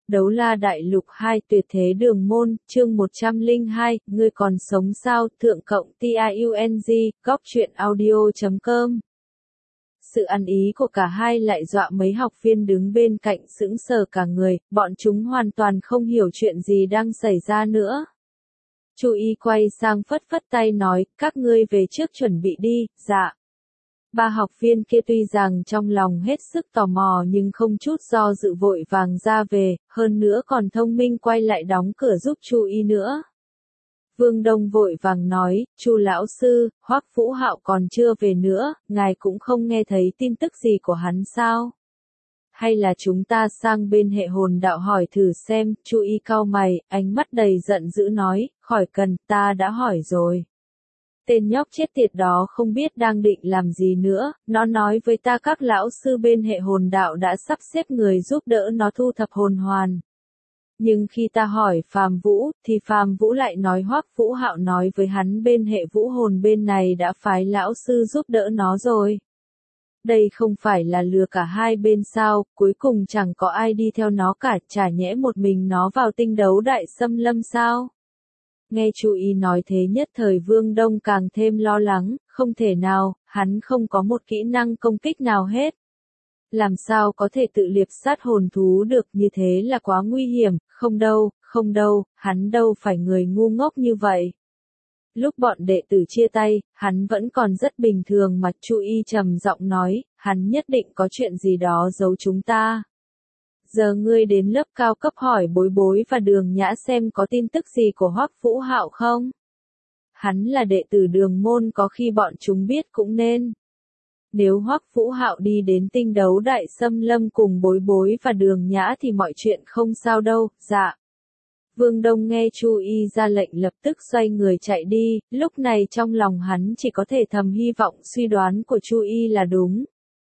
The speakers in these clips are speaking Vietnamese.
Đấu La Đại Lục 2 Tuyệt Thế Đường Môn, chương 102, ngươi còn sống sao, thượng cộng TIUNG, góc truyện audio.com. Sự ăn ý của cả hai lại dọa mấy học viên đứng bên cạnh sững sờ cả người, bọn chúng hoàn toàn không hiểu chuyện gì đang xảy ra nữa. Chu Y quay sang phất phất tay nói, các ngươi về trước chuẩn bị đi, dạ. Ba học viên kia tuy rằng trong lòng hết sức tò mò nhưng không chút do dự vội vàng ra về, hơn nữa còn thông minh quay lại đóng cửa giúp Chu Y nữa. Vương Đông vội vàng nói, Chu lão sư, Hoắc Vũ Hạo còn chưa về nữa, ngài cũng không nghe thấy tin tức gì của hắn sao? Hay là chúng ta sang bên hệ hồn đạo hỏi thử xem, Chu Y cau mày, ánh mắt đầy giận dữ nói, khỏi cần, ta đã hỏi rồi. Tên nhóc chết tiệt đó không biết đang định làm gì nữa, nó nói với ta các lão sư bên hệ hồn đạo đã sắp xếp người giúp đỡ nó thu thập hồn hoàn. Nhưng khi ta hỏi Phàm Vũ, thì Phàm Vũ lại nói Hoắc Vũ Hạo nói với hắn bên hệ vũ hồn bên này đã phái lão sư giúp đỡ nó rồi. Đây không phải là lừa cả hai bên sao, cuối cùng chẳng có ai đi theo nó cả, chả nhẽ một mình nó vào tinh đấu đại xâm lâm sao? Nghe Chu Y nói thế nhất thời Vương Đông càng thêm lo lắng, không thể nào, hắn không có một kỹ năng công kích nào hết. Làm sao có thể tự liệp sát hồn thú được, như thế là quá nguy hiểm, không đâu, hắn đâu phải người ngu ngốc như vậy. Lúc bọn đệ tử chia tay, hắn vẫn còn rất bình thường mà Chu Y trầm giọng nói, hắn nhất định có chuyện gì đó giấu chúng ta. Giờ ngươi đến lớp cao cấp hỏi Bối Bối và Đường Nhã xem có tin tức gì của Hoắc Vũ Hạo không? Hắn là đệ tử Đường môn, có khi bọn chúng biết cũng nên. Nếu Hoắc Vũ Hạo đi đến tinh đấu đại xâm lâm cùng Bối Bối và Đường Nhã thì mọi chuyện không sao đâu, dạ. Vương Đông nghe Chu Y ra lệnh lập tức xoay người chạy đi, lúc này trong lòng hắn chỉ có thể thầm hy vọng suy đoán của Chu Y là đúng.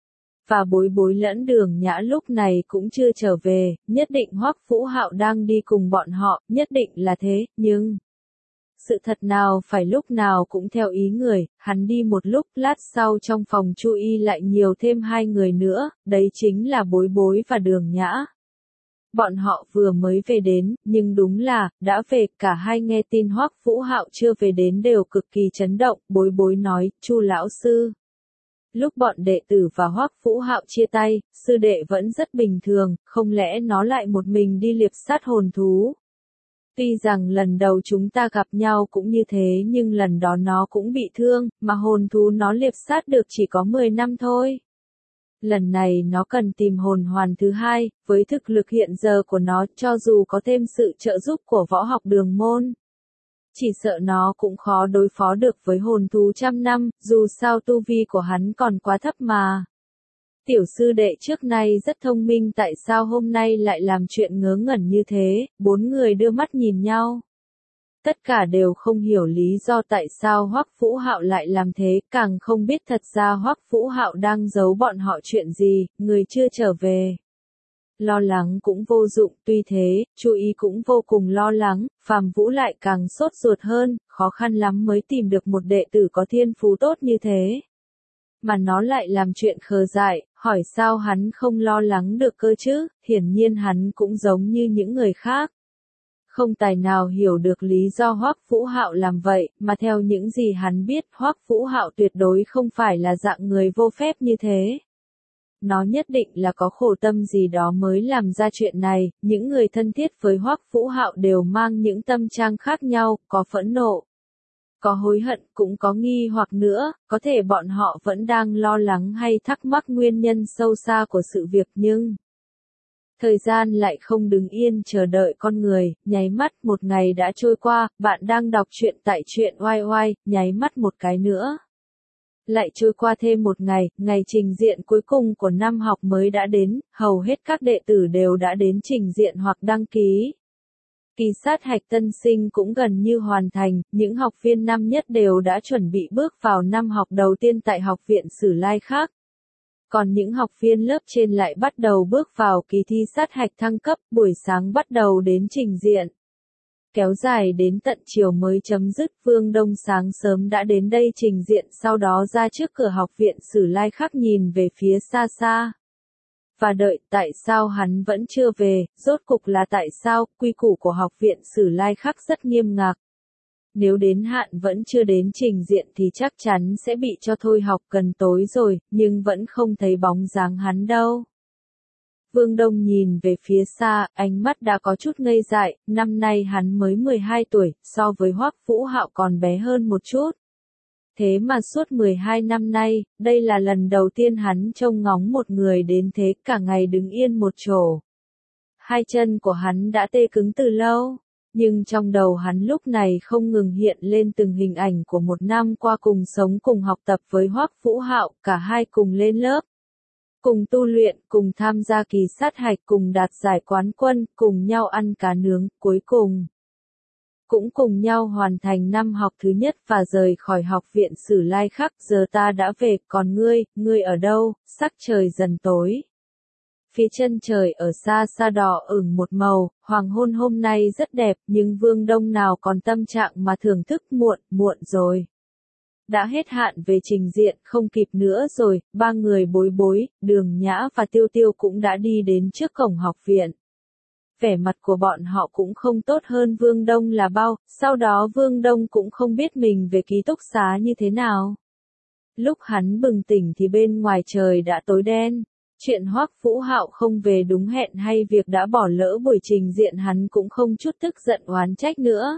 Và Bối Bối lẫn Đường Nhã lúc này cũng chưa trở về, nhất định Hoắc Vũ Hạo đang đi cùng bọn họ, nhất định là thế, nhưng... Sự thật nào phải lúc nào cũng theo ý người, hắn đi một lúc, lát sau trong phòng Chu Y lại nhiều thêm hai người nữa, đấy chính là Bối Bối và Đường Nhã. Bọn họ vừa mới về đến, nhưng đúng là, đã về, cả hai nghe tin Hoắc Vũ Hạo chưa về đến đều cực kỳ chấn động, Bối Bối nói, Chu lão sư. Lúc bọn đệ tử và Hoắc Vũ Hạo chia tay, sư đệ vẫn rất bình thường, không lẽ nó lại một mình đi liệp sát hồn thú? Tuy rằng lần đầu chúng ta gặp nhau cũng như thế nhưng lần đó nó cũng bị thương, mà hồn thú nó liệp sát được chỉ có 10 năm thôi. Lần này nó cần tìm hồn hoàn thứ hai, với thực lực hiện giờ của nó cho dù có thêm sự trợ giúp của võ học Đường môn. Chỉ sợ nó cũng khó đối phó được với hồn thú trăm năm, dù sao tu vi của hắn còn quá thấp mà. Tiểu sư đệ trước nay rất thông minh, tại sao hôm nay lại làm chuyện ngớ ngẩn như thế? Bốn người đưa mắt nhìn nhau. Tất cả đều không hiểu lý do tại sao Hoắc Vũ Hạo lại làm thế, càng không biết thật ra Hoắc Vũ Hạo đang giấu bọn họ chuyện gì, người chưa trở về. Lo lắng cũng vô dụng, tuy thế, Chu Y cũng vô cùng lo lắng, Phàm Vũ lại càng sốt ruột hơn, khó khăn lắm mới tìm được một đệ tử có thiên phú tốt như thế. Mà nó lại làm chuyện khờ dại, hỏi sao hắn không lo lắng được cơ chứ, hiển nhiên hắn cũng giống như những người khác. Không tài nào hiểu được lý do Hoắc Vũ Hạo làm vậy, mà theo những gì hắn biết, Hoắc Vũ Hạo tuyệt đối không phải là dạng người vô phép như thế. Nó nhất định là có khổ tâm gì đó mới làm ra chuyện này, những người thân thiết với Hoắc Vũ Hạo đều mang những tâm trạng khác nhau, có phẫn nộ, có hối hận, cũng có nghi hoặc nữa, có thể bọn họ vẫn đang lo lắng hay thắc mắc nguyên nhân sâu xa của sự việc nhưng... Thời gian lại không đứng yên chờ đợi con người, nháy mắt một ngày đã trôi qua, bạn đang đọc truyện tại truyện oai oai, nháy mắt một cái nữa. Lại trôi qua thêm một ngày, ngày trình diện cuối cùng của năm học mới đã đến, hầu hết các đệ tử đều đã đến trình diện hoặc đăng ký. Kỳ sát hạch tân sinh cũng gần như hoàn thành, những học viên năm nhất đều đã chuẩn bị bước vào năm học đầu tiên tại học viện Sử Lai khác. Còn những học viên lớp trên lại bắt đầu bước vào kỳ thi sát hạch thăng cấp, buổi sáng bắt đầu đến trình diện. Kéo dài đến tận chiều mới chấm dứt, Vương Đông sáng sớm đã đến đây trình diện, sau đó ra trước cửa học viện Sử Lai khác nhìn về phía xa xa. Và đợi, tại sao hắn vẫn chưa về, rốt cục là tại sao, quy củ của học viện Sử Lai Khắc rất nghiêm ngặt. Nếu đến hạn vẫn chưa đến trình diện thì chắc chắn sẽ bị cho thôi học gần tối rồi, nhưng vẫn không thấy bóng dáng hắn đâu. Vương Đông nhìn về phía xa, ánh mắt đã có chút ngây dại, năm nay hắn mới 12 tuổi, so với Hoắc Vũ Hạo còn bé hơn một chút. Thế mà suốt 12 năm nay, đây là lần đầu tiên hắn trông ngóng một người đến thế, cả ngày đứng yên một chỗ. Hai chân của hắn đã tê cứng từ lâu, nhưng trong đầu hắn lúc này không ngừng hiện lên từng hình ảnh của một năm qua cùng sống cùng học tập với Hoắc Vũ Hạo, cả hai cùng lên lớp, cùng tu luyện, cùng tham gia kỳ sát hạch, cùng đạt giải quán quân, cùng nhau ăn cá nướng, cuối cùng cũng cùng nhau hoàn thành năm học thứ nhất và rời khỏi học viện Sử Lai Khắc. Giờ ta đã về, còn ngươi ở đâu? Sắc trời dần tối. Phía chân trời ở xa xa đỏ ửng một màu, hoàng hôn hôm nay rất đẹp, nhưng Vương Đông nào còn tâm trạng mà thưởng thức, muộn rồi. Đã hết hạn về trình diện, không kịp nữa rồi, ba người Bối, Đường Nhã và Tiêu Tiêu cũng đã đi đến trước cổng học viện. Vẻ mặt của bọn họ cũng không tốt hơn Vương Đông là bao, sau đó Vương Đông cũng không biết mình về ký túc xá như thế nào. Lúc hắn bừng tỉnh thì bên ngoài trời đã tối đen. Chuyện Hoắc Vũ Hạo không về đúng hẹn hay việc đã bỏ lỡ buổi trình diện hắn cũng không chút tức giận oán trách nữa.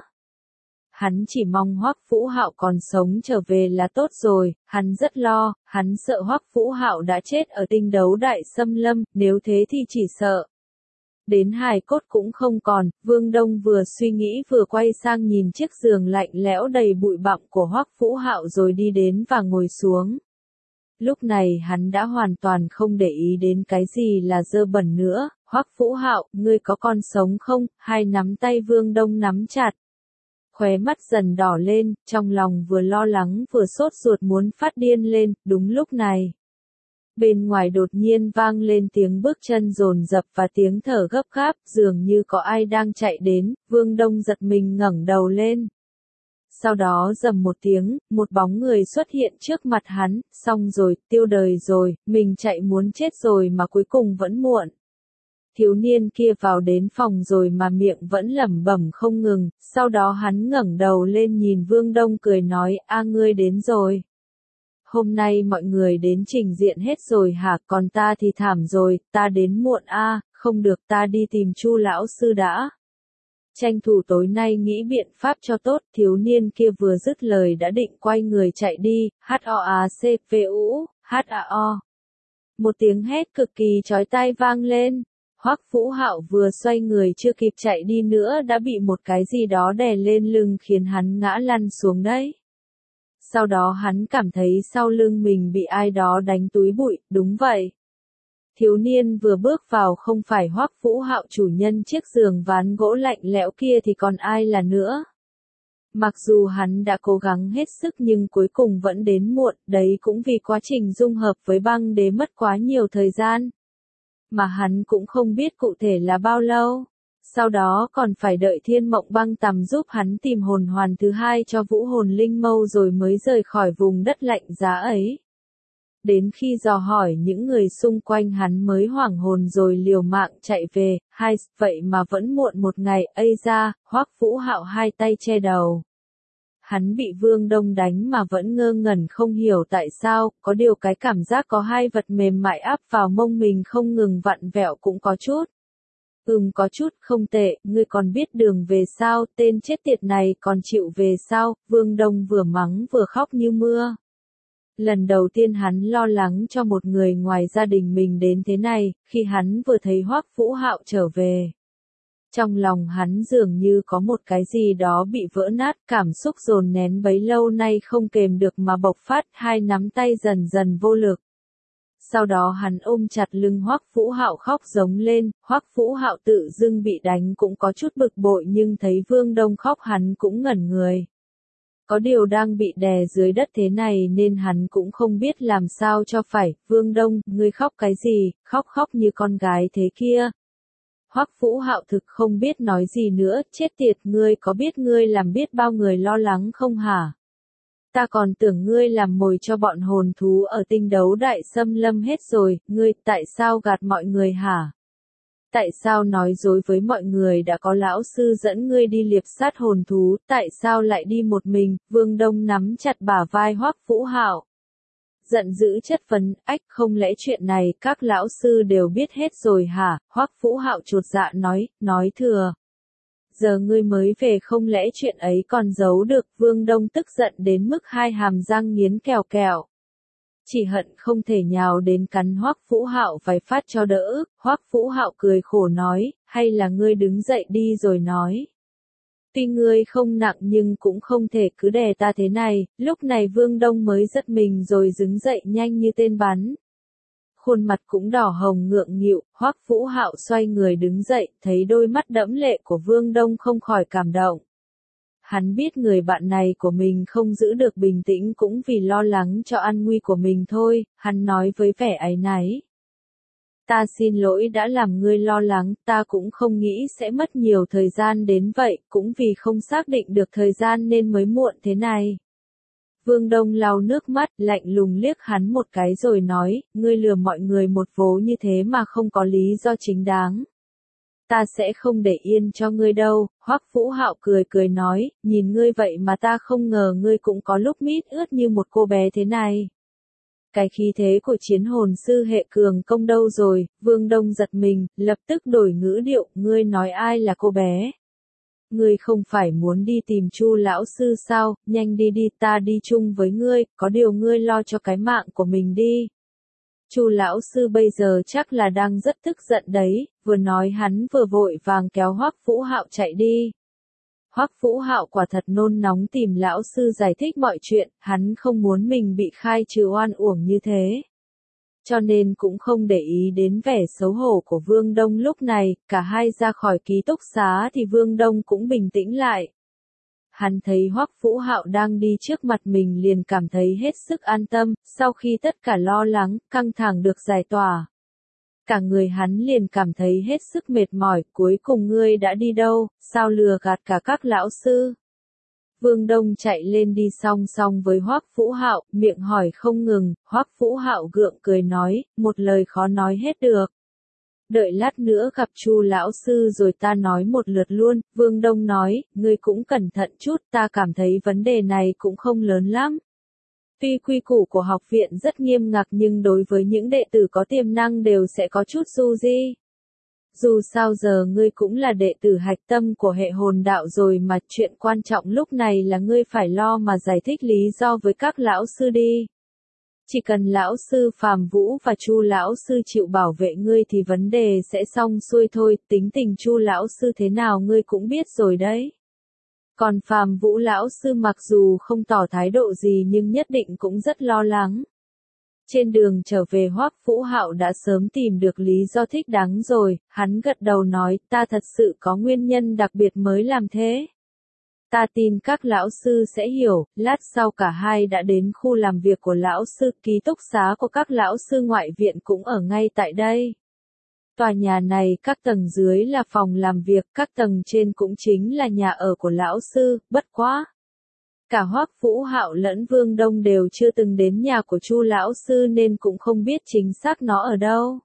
Hắn chỉ mong Hoắc Vũ Hạo còn sống trở về là tốt rồi, hắn rất lo, hắn sợ Hoắc Vũ Hạo đã chết ở tinh đấu đại xâm lâm, nếu thế thì chỉ sợ đến hài cốt cũng không còn. Vương Đông vừa suy nghĩ vừa quay sang nhìn chiếc giường lạnh lẽo đầy bụi bặm của Hoắc Vũ Hạo rồi đi đến và ngồi xuống. Lúc này hắn đã hoàn toàn không để ý đến cái gì là dơ bẩn nữa. Hoắc Vũ Hạo, ngươi có còn sống không? Hai nắm tay Vương Đông nắm chặt. Khóe mắt dần đỏ lên, trong lòng vừa lo lắng vừa sốt ruột muốn phát điên lên. Đúng lúc này, bên ngoài đột nhiên vang lên tiếng bước chân dồn dập và tiếng thở gấp gáp, dường như có ai đang chạy đến. Vương Đông giật mình ngẩng đầu lên. Sau đó rầm một tiếng, một bóng người xuất hiện trước mặt hắn, xong rồi, tiêu đời rồi, mình chạy muốn chết rồi mà cuối cùng vẫn muộn. Thiếu niên kia vào đến phòng rồi mà miệng vẫn lẩm bẩm không ngừng, sau đó hắn ngẩng đầu lên nhìn Vương Đông cười nói, a ngươi đến rồi. Hôm nay mọi người đến trình diện hết rồi hả, còn ta thì thảm rồi, ta đến muộn a, không được, ta đi tìm Chu lão sư đã. Tranh thủ tối nay nghĩ biện pháp cho tốt. Thiếu niên kia vừa dứt lời đã định quay người chạy đi. HOACVU, HAO. Một tiếng hét cực kỳ chói tai vang lên. Hoắc Vũ Hạo vừa xoay người chưa kịp chạy đi nữa đã bị một cái gì đó đè lên lưng khiến hắn ngã lăn xuống đấy. Sau đó hắn cảm thấy sau lưng mình bị ai đó đánh túi bụi. Đúng vậy, thiếu niên vừa bước vào không phải Hoắc Vũ Hạo chủ nhân chiếc giường ván gỗ lạnh lẽo kia thì còn ai là nữa. Mặc dù hắn đã cố gắng hết sức nhưng cuối cùng vẫn đến muộn, đấy cũng vì quá trình dung hợp với băng đế mất quá nhiều thời gian. Mà hắn cũng không biết cụ thể là bao lâu. Sau đó còn phải đợi Thiên Mộng Băng Tầm giúp hắn tìm hồn hoàn thứ hai cho Vũ Hồn Linh Mâu rồi mới rời khỏi vùng đất lạnh giá ấy. Đến khi dò hỏi những người xung quanh hắn mới hoảng hồn rồi liều mạng chạy về. Vậy mà vẫn muộn một ngày. Ây da, Hoắc Vũ Hạo hai tay che đầu. Hắn bị Vương Đông đánh mà vẫn ngơ ngẩn không hiểu tại sao, có điều cái cảm giác có hai vật mềm mại áp vào mông mình không ngừng vặn vẹo cũng có chút. Có chút, không tệ, ngươi còn biết đường về sao, tên chết tiệt này còn chịu về sao. Vương Đông vừa mắng vừa khóc như mưa. Lần đầu tiên hắn lo lắng cho một người ngoài gia đình mình đến thế này, khi hắn vừa thấy Hoắc Vũ Hạo trở về. Trong lòng hắn dường như có một cái gì đó bị vỡ nát, cảm xúc dồn nén bấy lâu nay không kềm được mà bộc phát, hai nắm tay dần dần vô lực. Sau đó hắn ôm chặt lưng Hoắc Vũ Hạo khóc giống lên. Hoắc Vũ Hạo tự dưng bị đánh cũng có chút bực bội nhưng thấy Vương Đông khóc hắn cũng ngẩn người. Có điều đang bị đè dưới đất thế này nên hắn cũng không biết làm sao cho phải. Vương Đông, ngươi khóc cái gì, khóc như con gái thế kia. Hoắc Vũ Hạo thực không biết nói gì nữa, chết tiệt, ngươi có biết ngươi làm biết bao người lo lắng không hả? Ta còn tưởng ngươi làm mồi cho bọn hồn thú ở tinh đấu đại xâm lâm hết rồi, ngươi tại sao gạt mọi người hả? Tại sao nói dối với mọi người đã có lão sư dẫn ngươi đi liệp sát hồn thú, tại sao lại đi một mình? Vương Đông nắm chặt bả vai Hoắc Vũ Hạo, giận dữ chất vấn, ách, không lẽ chuyện này các lão sư đều biết hết rồi hả? Hoắc Vũ Hạo chột dạ nói thừa. Giờ ngươi mới về không lẽ chuyện ấy còn giấu được? Vương Đông tức giận đến mức hai hàm răng nghiến kèo kèo. Chỉ hận không thể nhào đến cắn Hoắc Vũ Hạo vài phát cho đỡ. Hoắc Vũ Hạo cười khổ nói, hay là ngươi đứng dậy đi rồi nói. Tuy ngươi không nặng nhưng cũng không thể cứ đè ta thế này. Lúc này Vương Đông mới giật mình rồi đứng dậy nhanh như tên bắn. Khuôn mặt cũng đỏ hồng ngượng nghịu. Hoắc Vũ Hạo xoay người đứng dậy, thấy đôi mắt đẫm lệ của Vương Đông không khỏi cảm động. Hắn biết người bạn này của mình không giữ được bình tĩnh cũng vì lo lắng cho an nguy của mình thôi, hắn nói với vẻ áy náy. Ta xin lỗi đã làm ngươi lo lắng, ta cũng không nghĩ sẽ mất nhiều thời gian đến vậy, cũng vì không xác định được thời gian nên mới muộn thế này. Vương Đông lau nước mắt, lạnh lùng liếc hắn một cái rồi nói, ngươi lừa mọi người một vố như thế mà không có lý do chính đáng. Ta sẽ không để yên cho ngươi đâu. Hoắc Vũ Hạo cười nói, nhìn ngươi vậy mà ta không ngờ ngươi cũng có lúc mít ướt như một cô bé thế này. Cái khí thế của chiến hồn sư hệ cường công đâu rồi? Vương Đông giật mình, lập tức đổi ngữ điệu, ngươi nói ai là cô bé? Ngươi không phải muốn đi tìm Chu lão sư sao? Nhanh đi đi, ta đi chung với ngươi, có điều ngươi lo cho cái mạng của mình đi. Chu lão sư bây giờ chắc là đang rất tức giận đấy, vừa nói hắn vừa vội vàng kéo Hoắc Vũ Hạo chạy đi. Hoắc Vũ Hạo quả thật nôn nóng tìm lão sư giải thích mọi chuyện, hắn không muốn mình bị khai trừ oan uổng như thế. Cho nên cũng không để ý đến vẻ xấu hổ của Vương Đông lúc này, cả hai ra khỏi ký túc xá thì Vương Đông cũng bình tĩnh lại. Hắn thấy Hoắc Vũ Hạo đang đi trước mặt mình liền cảm thấy hết sức an tâm, sau khi tất cả lo lắng, căng thẳng được giải tỏa. Cả người hắn liền cảm thấy hết sức mệt mỏi, cuối cùng ngươi đã đi đâu, sao lừa gạt cả các lão sư? Vương Đông chạy lên đi song song với Hoắc Vũ Hạo, miệng hỏi không ngừng, Hoắc Vũ Hạo gượng cười nói, một lời khó nói hết được. Đợi lát nữa gặp Chu lão sư rồi ta nói một lượt luôn. Vương Đông nói, ngươi cũng cẩn thận chút, ta cảm thấy vấn đề này cũng không lớn lắm. Tuy quy củ của học viện rất nghiêm ngặt nhưng đối với những đệ tử có tiềm năng đều sẽ có chút du di. Dù sao giờ ngươi cũng là đệ tử hạch tâm của hệ hồn đạo rồi mà, chuyện quan trọng lúc này là ngươi phải lo mà giải thích lý do với các lão sư đi. Chỉ cần lão sư Phàm Vũ và Chu lão sư chịu bảo vệ ngươi thì vấn đề sẽ xong xuôi thôi, tính tình Chu lão sư thế nào ngươi cũng biết rồi đấy. Còn Phàm Vũ lão sư mặc dù không tỏ thái độ gì nhưng nhất định cũng rất lo lắng. Trên đường trở về Hoắc Vũ Hạo đã sớm tìm được lý do thích đáng rồi, hắn gật đầu nói, ta thật sự có nguyên nhân đặc biệt mới làm thế. Ta tin các lão sư sẽ hiểu. Lát sau cả hai đã đến khu làm việc của lão sư, ký túc xá của các lão sư ngoại viện cũng ở ngay tại đây. Tòa nhà này các tầng dưới là phòng làm việc, các tầng trên cũng chính là nhà ở của lão sư, bất quá. Cả Hoắc Vũ Hạo lẫn Vương Đông đều chưa từng đến nhà của Chu lão sư nên cũng không biết chính xác nó ở đâu.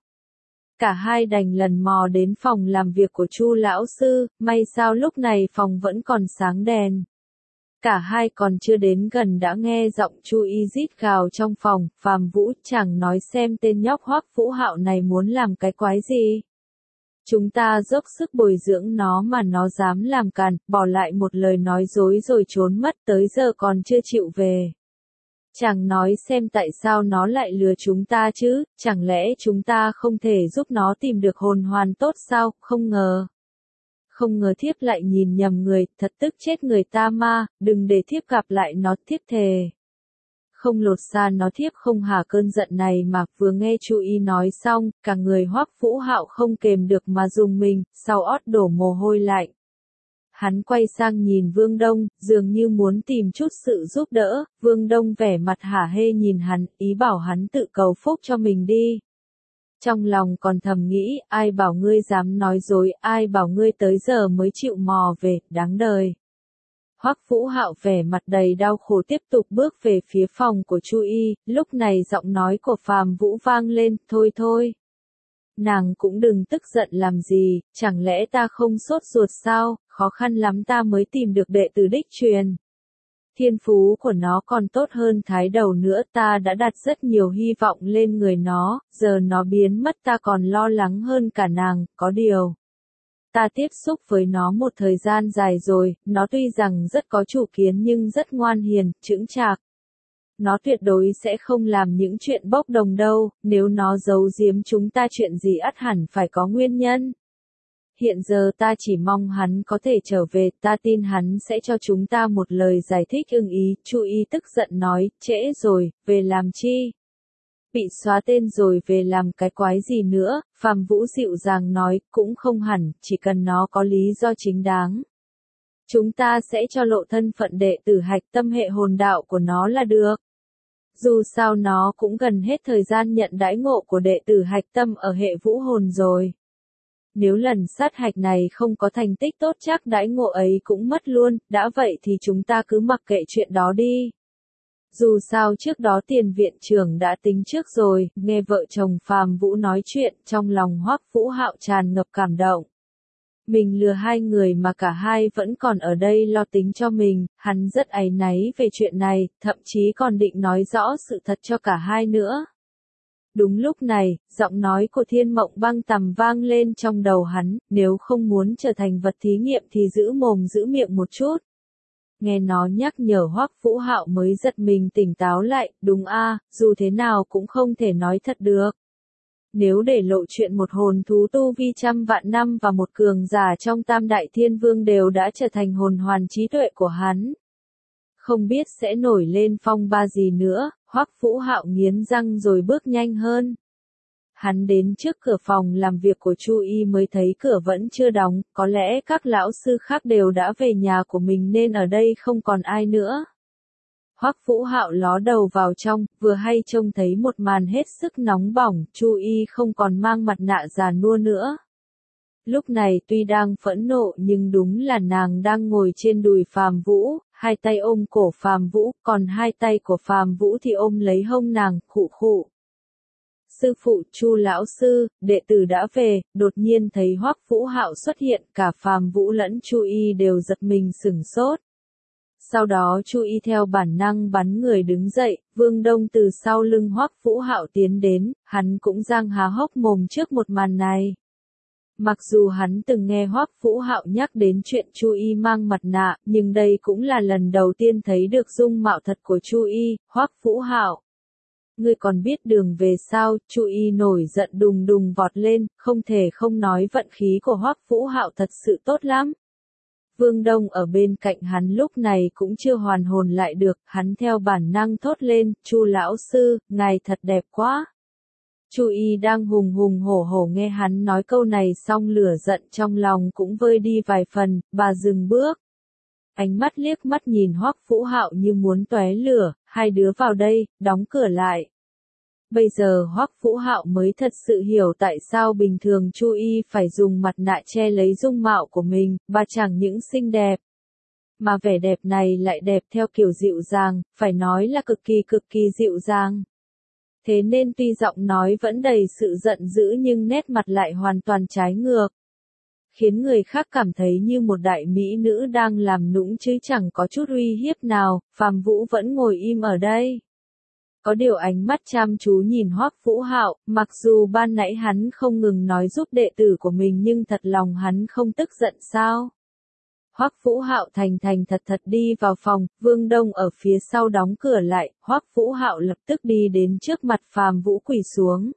Cả hai đành lần mò đến phòng làm việc của Chu lão sư, may sao lúc này phòng vẫn còn sáng đèn. Cả hai còn chưa đến gần đã nghe giọng Chu Y rít gào trong phòng, Phàm Vũ, chẳng nói xem tên nhóc Hoắc Vũ Hạo này muốn làm cái quái gì. Chúng ta dốc sức bồi dưỡng nó mà nó dám làm càn, bỏ lại một lời nói dối rồi trốn mất, tới giờ còn chưa chịu về. Chàng nói xem tại sao nó lại lừa chúng ta chứ, chẳng lẽ chúng ta không thể giúp nó tìm được hồn hoàn tốt sao, không ngờ thiếp lại nhìn nhầm người, thật tức chết người ta ma, đừng để thiếp gặp lại nó, thiếp thề. Không lột xa nó, thiếp không hả cơn giận này mà. Vừa nghe Chu Y nói xong, cả người Hoắc Vũ Hạo không kềm được mà rùng mình, sau ót đổ mồ hôi lạnh. Hắn quay sang nhìn Vương Đông, dường như muốn tìm chút sự giúp đỡ. Vương Đông vẻ mặt hả hê nhìn hắn, ý bảo hắn tự cầu phúc cho mình đi. Trong lòng còn thầm nghĩ, ai bảo ngươi dám nói dối, ai bảo ngươi tới giờ mới chịu mò về, đáng đời. Hoắc Vũ Hạo vẻ mặt đầy đau khổ tiếp tục bước về phía phòng của Chu Y, lúc này giọng nói của Phàm Vũ vang lên, thôi thôi. Nàng cũng đừng tức giận làm gì, chẳng lẽ ta không sốt ruột sao, khó khăn lắm ta mới tìm được đệ tử đích truyền. Thiên phú của nó còn tốt hơn Thái Đầu nữa, ta đã đặt rất nhiều hy vọng lên người nó, giờ nó biến mất ta còn lo lắng hơn cả nàng, có điều. Ta tiếp xúc với nó một thời gian dài rồi, nó tuy rằng rất có chủ kiến nhưng rất ngoan hiền, chững chạc. Nó tuyệt đối sẽ không làm những chuyện bốc đồng đâu, nếu nó giấu giếm chúng ta chuyện gì ắt hẳn phải có nguyên nhân. Hiện giờ ta chỉ mong hắn có thể trở về, ta tin hắn sẽ cho chúng ta một lời giải thích ưng ý. Chu Y tức giận nói, trễ rồi, về làm chi? Bị xóa tên rồi về làm cái quái gì nữa, Phàm Vũ dịu dàng nói, cũng không hẳn, chỉ cần nó có lý do chính đáng. Chúng ta sẽ cho lộ thân phận đệ tử hạch tâm hệ hồn đạo của nó là được. Dù sao nó cũng gần hết thời gian nhận đãi ngộ của đệ tử hạch tâm ở hệ vũ hồn rồi. Nếu lần sát hạch này không có thành tích tốt chắc đãi ngộ ấy cũng mất luôn, đã vậy thì chúng ta cứ mặc kệ chuyện đó đi. Dù sao trước đó tiền viện trưởng đã tính trước rồi, nghe vợ chồng Phàm Vũ nói chuyện, trong lòng Hoắc Vũ Hạo tràn ngập cảm động. Mình lừa hai người mà cả hai vẫn còn ở đây lo tính cho mình, hắn rất áy náy về chuyện này, thậm chí còn định nói rõ sự thật cho cả hai nữa. Đúng lúc này, giọng nói của Thiên Mộng Băng Tầm vang lên trong đầu hắn, nếu không muốn trở thành vật thí nghiệm thì giữ mồm giữ miệng một chút. Nghe nó nhắc nhở Hoắc Vũ Hạo mới giật mình tỉnh táo lại, đúng a, dù thế nào cũng không thể nói thật được. Nếu để lộ chuyện một hồn thú tu vi trăm vạn năm và một cường giả trong Tam Đại Thiên Vương đều đã trở thành hồn hoàn trí tuệ của hắn. Không biết sẽ nổi lên phong ba gì nữa, Hoắc Vũ Hạo nghiến răng rồi bước nhanh hơn. Hắn đến trước cửa phòng làm việc của Chu Y mới thấy cửa vẫn chưa đóng, có lẽ các lão sư khác đều đã về nhà của mình nên ở đây không còn ai nữa. Hoắc Vũ Hạo ló đầu vào trong, vừa hay trông thấy một màn hết sức nóng bỏng, Chu Y không còn mang mặt nạ già nua nữa. Lúc này tuy đang phẫn nộ nhưng đúng là nàng đang ngồi trên đùi Phàm Vũ, hai tay ôm cổ Phàm Vũ, còn hai tay của Phàm Vũ thì ôm lấy hông nàng, khụ khụ. Sư phụ, Chu lão sư, đệ tử đã về. Đột nhiên thấy Hoắc Vũ Hạo xuất hiện, cả Phàm Vũ lẫn Chu Y đều giật mình sửng sốt. Sau đó Chu Y theo bản năng bắn người đứng dậy, Vương Đông từ sau lưng Hoắc Vũ Hạo tiến đến, hắn cũng giang há hốc mồm trước một màn này. Mặc dù hắn từng nghe Hoắc Vũ Hạo nhắc đến chuyện Chu Y mang mặt nạ, nhưng đây cũng là lần đầu tiên thấy được dung mạo thật của Chu Y. Hoắc Vũ Hạo, ngươi còn biết đường về sao? Chu Y nổi giận đùng đùng vọt lên, không thể không nói vận khí của Hoắc Vũ Hạo thật sự tốt lắm. Vương Đông ở bên cạnh hắn lúc này cũng chưa hoàn hồn lại được, hắn theo bản năng thốt lên, Chu lão sư, ngài thật đẹp quá. Chu Y đang hùng hùng hổ hổ nghe hắn nói câu này xong lửa giận trong lòng cũng vơi đi vài phần, bà dừng bước. Ánh mắt liếc mắt nhìn Hoắc Vũ Hạo như muốn tóe lửa, hai đứa vào đây, đóng cửa lại. Bây giờ Hoắc Vũ Hạo mới thật sự hiểu tại sao bình thường Chu Y phải dùng mặt nạ che lấy dung mạo của mình, bà chẳng những xinh đẹp. Mà vẻ đẹp này lại đẹp theo kiểu dịu dàng, phải nói là cực kỳ dịu dàng. Thế nên tuy giọng nói vẫn đầy sự giận dữ nhưng nét mặt lại hoàn toàn trái ngược. Khiến người khác cảm thấy như một đại mỹ nữ đang làm nũng chứ chẳng có chút uy hiếp nào. Phàm Vũ vẫn ngồi im ở đây. Có điều ánh mắt chăm chú nhìn Hoắc Vũ Hạo, mặc dù ban nãy hắn không ngừng nói giúp đệ tử của mình nhưng thật lòng hắn không tức giận sao. Hoắc Vũ Hạo thành thật đi vào phòng, Vương Đông ở phía sau đóng cửa lại, Hoắc Vũ Hạo lập tức đi đến trước mặt Phàm Vũ quỳ xuống.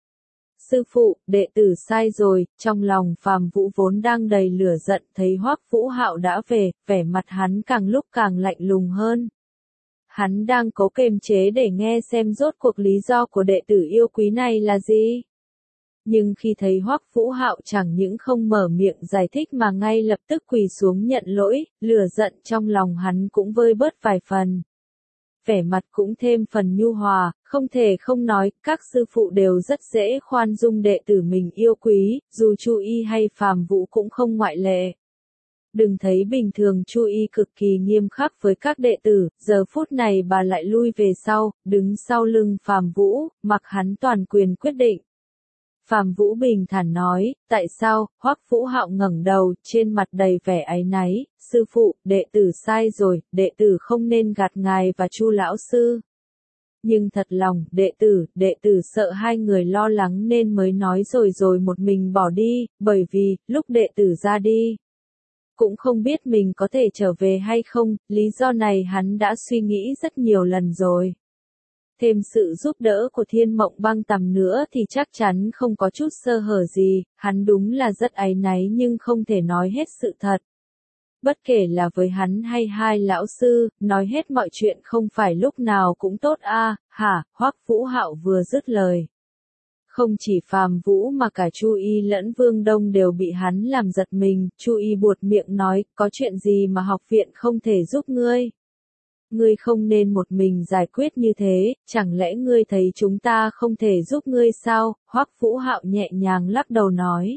Sư phụ, đệ tử sai rồi. Trong lòng Phàm Vũ vốn đang đầy lửa giận thấy Hoắc Vũ Hạo đã về, vẻ mặt hắn càng lúc càng lạnh lùng hơn. Hắn đang cố kiềm chế để nghe xem rốt cuộc lý do của đệ tử yêu quý này là gì. Nhưng khi thấy Hoắc Vũ Hạo chẳng những không mở miệng giải thích mà ngay lập tức quỳ xuống nhận lỗi, lửa giận trong lòng hắn cũng vơi bớt vài phần. Vẻ mặt cũng thêm phần nhu hòa, không thể không nói, các sư phụ đều rất dễ khoan dung đệ tử mình yêu quý, dù Chu Y hay Phàm Vũ cũng không ngoại lệ. Đừng thấy bình thường Chu Y cực kỳ nghiêm khắc với các đệ tử, giờ phút này bà lại lui về sau, đứng sau lưng Phạm Vũ, mặc hắn toàn quyền quyết định. Phạm Vũ bình thản nói, tại sao? Hoắc Vũ Hạo ngẩng đầu, trên mặt đầy vẻ áy náy, sư phụ, đệ tử sai rồi, đệ tử không nên gạt ngài và Chu lão sư. Nhưng thật lòng, đệ tử sợ hai người lo lắng nên mới nói rồi một mình bỏ đi, bởi vì, lúc đệ tử ra đi, cũng không biết mình có thể trở về hay không, lý do này hắn đã suy nghĩ rất nhiều lần rồi. Thêm sự giúp đỡ của Thiên Mộng Băng Tầm nữa thì chắc chắn không có chút sơ hở gì, hắn đúng là rất áy náy nhưng không thể nói hết sự thật. Bất kể là với hắn hay hai lão sư, nói hết mọi chuyện không phải lúc nào cũng tốt a, hả? Hoắc Vũ Hạo vừa dứt lời. Không chỉ Phạm Vũ mà cả Chu Y lẫn Vương Đông đều bị hắn làm giật mình, Chu Y buột miệng nói, có chuyện gì mà học viện không thể giúp ngươi? Ngươi không nên một mình giải quyết như thế, chẳng lẽ ngươi thấy chúng ta không thể giúp ngươi sao? Hoắc Vũ Hạo nhẹ nhàng lắc đầu nói.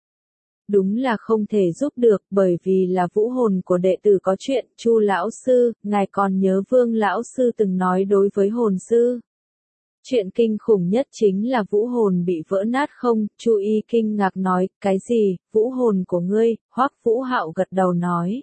Đúng là không thể giúp được, bởi vì là vũ hồn của đệ tử có chuyện, Chu lão sư, ngài còn nhớ Vương lão sư từng nói đối với hồn sư. Chuyện kinh khủng nhất chính là vũ hồn bị vỡ nát không? Chu Y kinh ngạc nói, cái gì? Vũ hồn của ngươi? Hoắc Vũ Hạo gật đầu nói.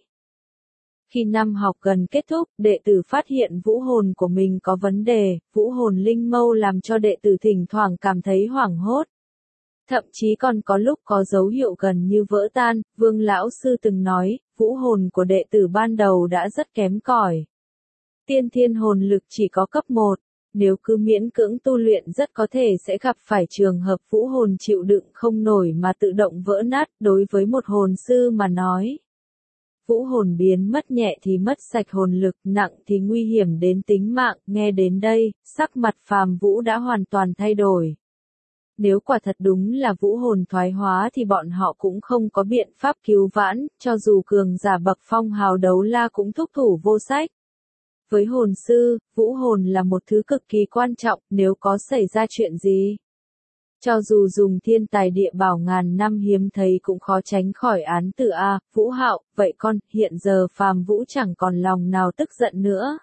Khi năm học gần kết thúc, đệ tử phát hiện vũ hồn của mình có vấn đề, vũ hồn linh mâu làm cho đệ tử thỉnh thoảng cảm thấy hoảng hốt. Thậm chí còn có lúc có dấu hiệu gần như vỡ tan, Vương lão sư từng nói, vũ hồn của đệ tử ban đầu đã rất kém cỏi. Tiên thiên hồn lực chỉ có cấp 1, nếu cứ miễn cưỡng tu luyện rất có thể sẽ gặp phải trường hợp vũ hồn chịu đựng không nổi mà tự động vỡ nát, đối với một hồn sư mà nói. Vũ hồn biến mất nhẹ thì mất sạch hồn lực, nặng thì nguy hiểm đến tính mạng, nghe đến đây, sắc mặt Phạm Vũ đã hoàn toàn thay đổi. Nếu quả thật đúng là vũ hồn thoái hóa thì bọn họ cũng không có biện pháp cứu vãn, cho dù cường giả bậc phong hào đấu la cũng thúc thủ vô sách. Với hồn sư, vũ hồn là một thứ cực kỳ quan trọng, nếu có xảy ra chuyện gì. Cho dù dùng thiên tài địa bảo ngàn năm hiếm thấy cũng khó tránh khỏi án tử a. Vũ Hạo, vậy con, hiện giờ Phạm Vũ chẳng còn lòng nào tức giận nữa.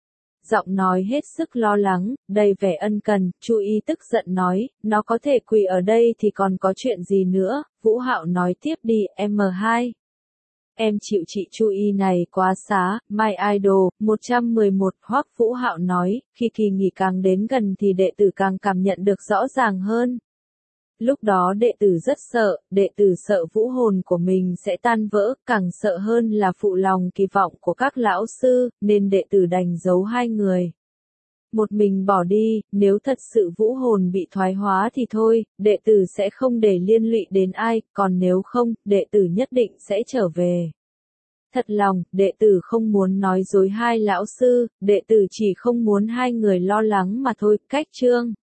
Giọng nói hết sức lo lắng, đầy vẻ ân cần, Chu Y tức giận nói, nó có thể quỳ ở đây thì còn có chuyện gì nữa, Vũ Hạo nói tiếp đi, M2. Em chịu chị Chu Y này quá xá, My Idol, 111, Hoắc Vũ Hạo nói, khi kỳ nghỉ càng đến gần thì đệ tử càng cảm nhận được rõ ràng hơn. Lúc đó đệ tử rất sợ, đệ tử sợ vũ hồn của mình sẽ tan vỡ, càng sợ hơn là phụ lòng kỳ vọng của các lão sư, nên đệ tử đành giấu hai người. Một mình bỏ đi, nếu thật sự vũ hồn bị thoái hóa thì thôi, đệ tử sẽ không để liên lụy đến ai, còn nếu không, đệ tử nhất định sẽ trở về. Thật lòng, đệ tử không muốn nói dối hai lão sư, đệ tử chỉ không muốn hai người lo lắng mà thôi, cách chương.